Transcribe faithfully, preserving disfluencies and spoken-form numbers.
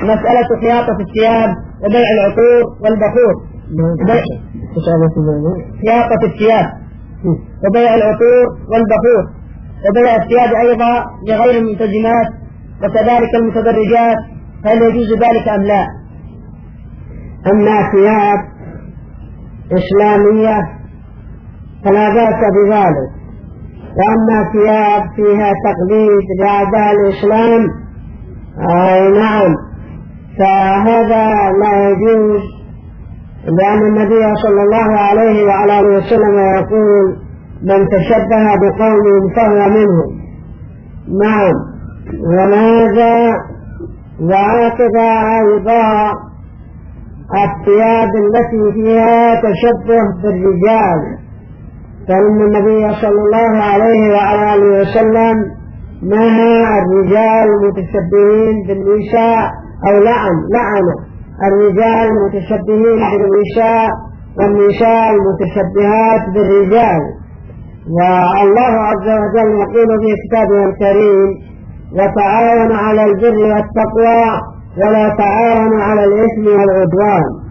مسألة خياطة الثياب وبيع العطور والبخور. خياطة الثياب وبيع العطور والبخور وبيع الثياب أيضا لغير المنتجمات وكذلك المتدرجات، هل يجوز ذلك أم لا؟ أما ثياب إسلامية فلا بأس بذلك، وأما ثياب فيها تقليد لأعداء الإسلام آه نعم فهذا لا يجوز، لأن النبي صلى الله عليه وعلى آله وسلم يقول من تشبه بقوم فهو منهم. نعم. وماذا وهكذا أيضا الثياب التي فيها تشبه بالرجال، فإن النبي صلى الله عليه وعلى آله وسلم نهى الرجال المتشبهين بالنساء أو لعن لعن الرجال المتشبهين بالنساء والنساء المتشبهات بالرجال. والله عز وجل يقول في كتابه الكريم وتعاونوا على البر والتقوى ولا تعاونوا على الإثم والعدوان.